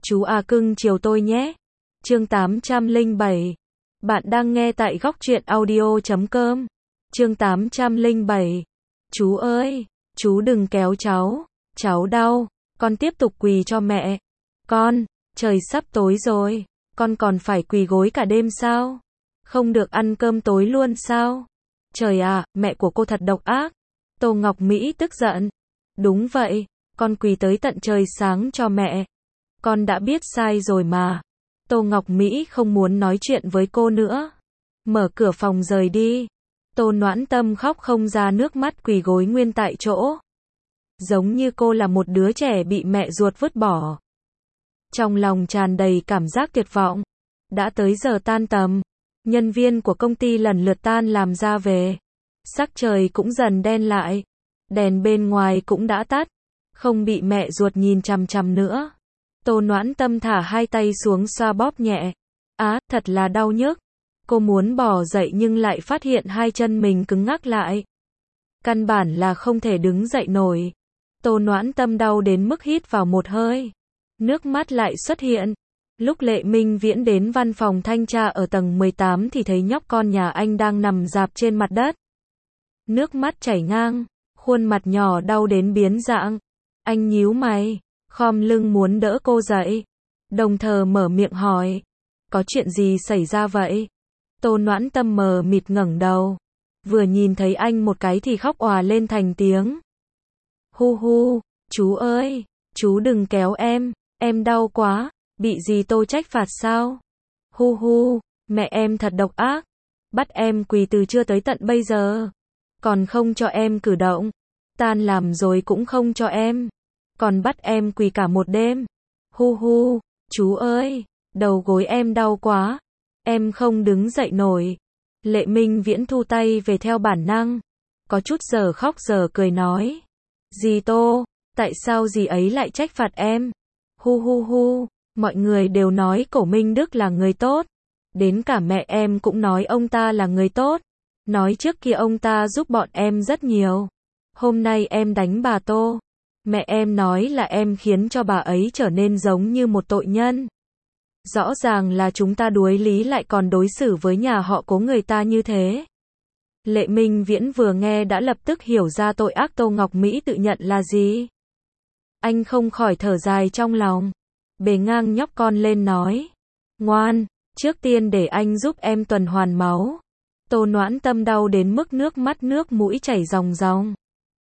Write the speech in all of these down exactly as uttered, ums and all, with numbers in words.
Chú à cưng chiều tôi nhé. Chương tám trăm lẻ bảy. Bạn đang nghe tại góc truyện audio chấm com. Chương tám trăm lẻ bảy. Chú ơi, chú đừng kéo cháu, cháu đau, con tiếp tục quỳ cho mẹ. Con, trời sắp tối rồi, con còn phải quỳ gối cả đêm sao? Không được ăn cơm tối luôn sao? Trời à, mẹ của cô thật độc ác. Tô Ngọc Mỹ tức giận. Đúng vậy, con quỳ tới tận trời sáng cho mẹ. Con đã biết sai rồi mà. Tô Ngọc Mỹ không muốn nói chuyện với cô nữa. Mở cửa phòng rời đi. Tô Noãn Tâm khóc không ra nước mắt quỳ gối nguyên tại chỗ. Giống như cô là một đứa trẻ bị mẹ ruột vứt bỏ. Trong lòng tràn đầy cảm giác tuyệt vọng. Đã tới giờ tan tầm. Nhân viên của công ty lần lượt tan làm ra về. Sắc trời cũng dần đen lại. Đèn bên ngoài cũng đã tắt. Không bị mẹ ruột nhìn chằm chằm nữa. Tô Noãn Tâm thả hai tay xuống xoa bóp nhẹ. Á, thật là đau nhức. Cô muốn bò dậy nhưng lại phát hiện hai chân mình cứng ngắc lại. Căn bản là không thể đứng dậy nổi. Tô Noãn Tâm đau đến mức hít vào một hơi. Nước mắt lại xuất hiện. Lúc Lệ Minh Viễn đến văn phòng thanh tra ở tầng mười tám thì thấy nhóc con nhà anh đang nằm rạp trên mặt đất. Nước mắt chảy ngang, khuôn mặt nhỏ đau đến biến dạng. Anh nhíu mày, khom lưng muốn đỡ cô dậy. Đồng thời mở miệng hỏi. Có chuyện gì xảy ra vậy? Tô Noãn Tâm mờ mịt ngẩng đầu. Vừa nhìn thấy anh một cái thì khóc òa lên thành tiếng. Hu hu, chú ơi, chú đừng kéo em, em đau quá, bị gì Tô trách phạt sao? Hu hu, mẹ em thật độc ác, bắt em quỳ từ trưa tới tận bây giờ, còn không cho em cử động, tan làm rồi cũng không cho em, còn bắt em quỳ cả một đêm. Hu hu, chú ơi, đầu gối em đau quá, em không đứng dậy nổi. Lệ Minh Viễn thu tay về theo bản năng, có chút giờ khóc giờ cười nói. Dì Tô, tại sao dì ấy lại trách phạt em? Hu hu hu, mọi người đều nói Cổ Minh Đức là người tốt. Đến cả mẹ em cũng nói ông ta là người tốt. Nói trước kia ông ta giúp bọn em rất nhiều. Hôm nay em đánh bà Tô. Mẹ em nói là em khiến cho bà ấy trở nên giống như một tội nhân. Rõ ràng là chúng ta đuối lý lại còn đối xử với nhà họ Cố người ta như thế. Lệ Minh Viễn vừa nghe đã lập tức hiểu ra tội ác Tô Ngọc Mỹ tự nhận là gì. Anh không khỏi thở dài trong lòng. Bề ngang nhóc con lên nói. Ngoan, trước tiên để anh giúp em tuần hoàn máu. Tô Noãn Tâm đau đến mức nước mắt nước mũi chảy ròng ròng.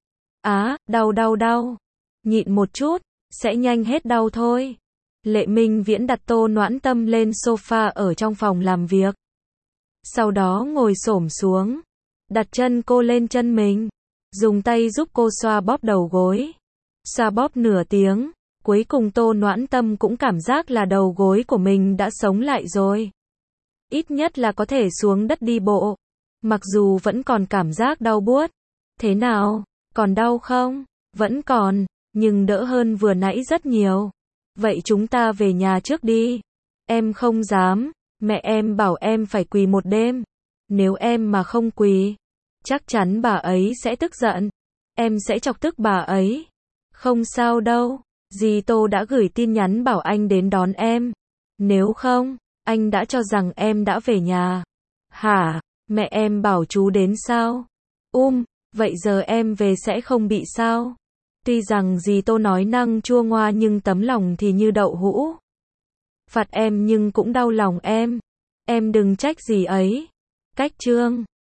Á, đau đau đau. Nhịn một chút, sẽ nhanh hết đau thôi. Lệ Minh Viễn đặt Tô Noãn Tâm lên sofa ở trong phòng làm việc. Sau đó ngồi xổm xuống. Đặt chân cô lên chân mình. Dùng tay giúp cô xoa bóp đầu gối. Xoa bóp nửa tiếng. Cuối cùng Tô Noãn Tâm cũng cảm giác là đầu gối của mình đã sống lại rồi. Ít nhất là có thể xuống đất đi bộ. Mặc dù vẫn còn cảm giác đau buốt. Thế nào? Còn đau không? Vẫn còn, nhưng đỡ hơn vừa nãy rất nhiều. Vậy chúng ta về nhà trước đi. Em không dám. Mẹ em bảo em phải quỳ một đêm. Nếu em mà không quỳ, chắc chắn bà ấy sẽ tức giận. Em sẽ chọc tức bà ấy. Không sao đâu. Dì Tô đã gửi tin nhắn bảo anh đến đón em. Nếu không, anh đã cho rằng em đã về nhà. Hả? Mẹ em bảo chú đến sao? Um, vậy giờ em về sẽ không bị sao? Tuy rằng dì Tô nói năng chua ngoa nhưng tấm lòng thì như đậu hũ. Phạt em nhưng cũng đau lòng em. Em đừng trách dì ấy. Cách chương